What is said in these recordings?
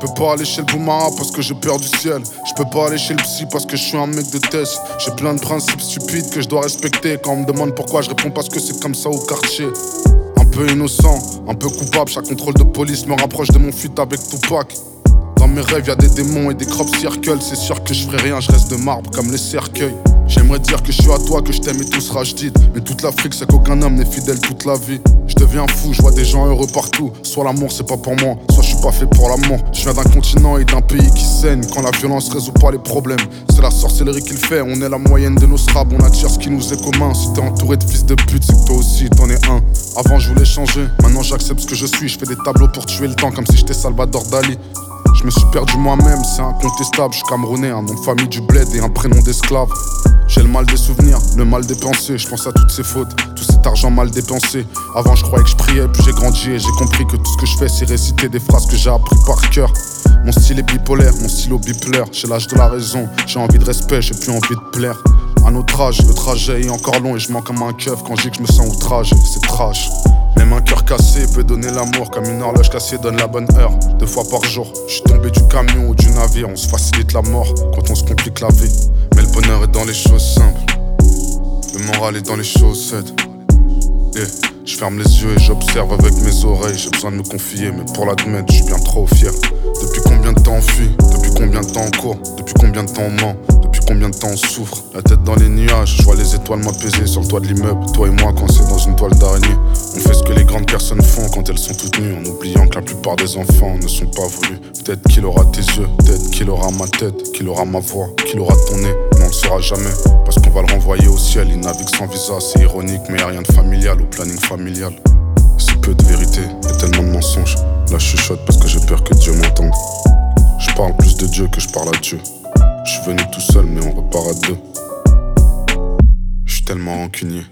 peux pas aller chez le Boumara parce que j'ai peur du ciel. Je peux pas aller chez le psy parce que je suis un mec de test. J'ai plein de principes stupides que je dois respecter. Quand on me demande pourquoi, je réponds parce que c'est comme ça au quartier. Un peu innocent, un peu coupable. Chaque contrôle de police me rapproche de mon feat avec Tupac. Dans mes rêves y'a des démons et des crop circles. C'est sûr que je ferai rien, je reste de marbre comme les cercueils. J'aimerais dire que je suis à toi, que je t'aime et tout sera jdid. Mais toute l'Afrique c'est qu'aucun homme n'est fidèle toute la vie. Je deviens fou, je vois des gens heureux partout. Soit l'amour c'est pas pour moi, soit je suis pas fait pour l'amour. Je viens d'un continent et d'un pays qui saigne. Quand la violence résout pas les problèmes, c'est la sorcellerie qui le fait. On est la moyenne de nos scrabs, on attire ce qui nous est commun. Si t'es entouré de fils de pute, c'est que toi aussi t'en es un. Avant je voulais changer, maintenant j'accepte ce que je suis. Je fais des tableaux pour tuer le temps comme si j'étais Salvador Dali. Je me suis perdu moi-même, c'est incontestable. Je suis camerounais, un nom de famille du bled et un prénom d'esclave. J'ai le mal des souvenirs, le mal des pensées. Je pense à toutes ces fautes, tout cet argent mal dépensé. Avant je croyais que je priais, puis j'ai grandi et j'ai compris que tout ce que je fais c'est réciter des phrases que j'ai appris par cœur. Mon style est bipolaire, mon stylo bipolaire. J'ai l'âge de la raison, j'ai envie de respect, j'ai plus envie de plaire. À notre âge, le trajet est encore long et je mens comme un keuf quand je dis que je me sens outragé, c'est trash. Même un cœur cassé peut donner l'amour, comme une horloge cassée donne la bonne heure. 2 fois par jour, je suis tombé du camion ou du navire. On se facilite la mort quand on se complique la vie. Mais le bonheur est dans les choses simples, le moral est dans les chaussettes. Yeah. Je ferme les yeux et j'observe avec mes oreilles. J'ai besoin de me confier, mais pour l'admettre, je suis bien trop fier. Depuis combien de temps on fuit? Depuis combien de temps on court? Depuis combien de temps on ment? Depuis combien de temps on souffre? La tête dans les nuages, je vois les étoiles m'apaiser sur le toit de l'immeuble. Toi et moi coincés dans une toile d'araignée. On fait ce que les grandes personnes font quand elles sont toutes nues, en oubliant que la plupart des enfants ne sont pas voulus. Peut-être qu'il aura tes yeux, peut-être qu'il aura ma tête, qu'il aura ma voix, qu'il aura ton nez. Mais on le saura jamais, parce qu'on va le renvoyer au ciel. Il navigue sans visa, c'est ironique, mais y'a rien de familial au planning familial. Si peu de vérité et tellement de mensonges. Là je chuchote parce que j'ai peur que Dieu m'entende. Je parle plus de Dieu que je parle à Dieu. Je suis venu tout seul mais on repart à deux. Je suis tellement rancunier.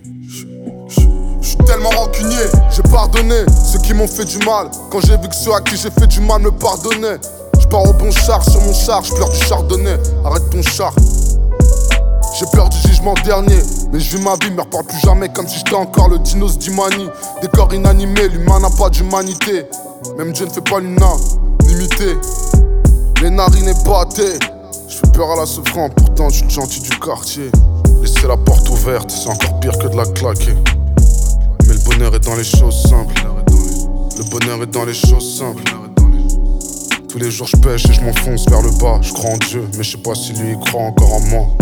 Je suis tellement rancunier, j'ai pardonné ceux qui m'ont fait du mal. Quand j'ai vu que ceux à qui j'ai fait du mal me pardonnaient. Je pars au bon char, sur mon char, je pleure du chardonnay. Arrête ton char. J'ai peur du jugement dernier, mais je vis ma vie, me reparle plus jamais comme si j'étais encore le dinos d'Imani. Des corps inanimés, l'humain n'a pas d'humanité. Même Dieu ne fait pas l'unanimité. Les narines épatées, je fais peur à la souffrance, pourtant je suis le gentil du quartier. Laisser la porte ouverte, c'est encore pire que de la claquer. Mais le bonheur est dans les choses simples. Le bonheur est dans les choses simples. Tous les jours je pêche et je m'enfonce vers le bas. Je crois en Dieu, mais je sais pas si lui il croit encore en moi.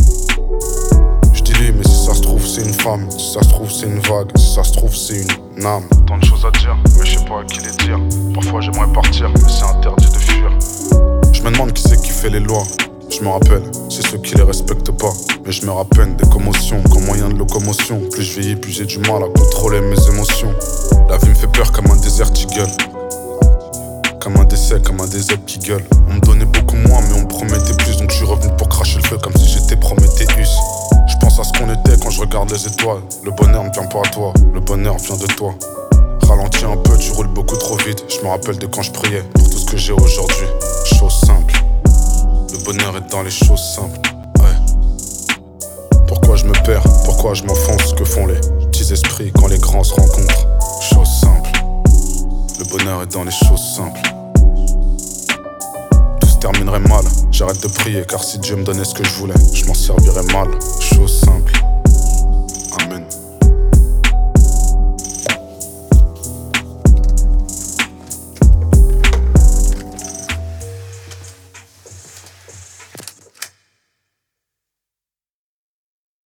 Je dis lui, mais si ça se trouve c'est une femme. Si ça se trouve c'est une vague. Si ça se trouve c'est une âme. Tant de choses à dire, mais je sais pas à qui les dire. Parfois j'aimerais partir, mais c'est interdit de fuir. Je me demande qui c'est qui fait les lois. Je me rappelle, c'est ceux qui les respectent pas. Mais je me rappelle des commotions comme moyen de locomotion. Plus je vieillis, plus j'ai du mal à contrôler mes émotions. La vie me fait peur comme un désert qui gueule. Comme un décès, comme un désert qui gueule. On me donnait beaucoup moins mais on me promettait plus. Donc je suis revenu pour cracher le feu comme si j'étais Prométhéeus. Je pense à ce qu'on était quand je regarde les étoiles. Le bonheur ne vient pas à toi, le bonheur vient de toi. Ralentis un peu, tu roules beaucoup trop vite. Je me rappelle de quand je priais pour tout ce que j'ai aujourd'hui. Chose simple. Le bonheur est dans les choses simples. Ouais. Pourquoi je me perds? Pourquoi je m'enfonce? Que font les petits esprits quand les grands se rencontrent? Chose simple. Le bonheur est dans les choses simples. Tout se terminerait mal. J'arrête de prier car si Dieu me donnait ce que je voulais, je m'en servirais mal. Chose simple.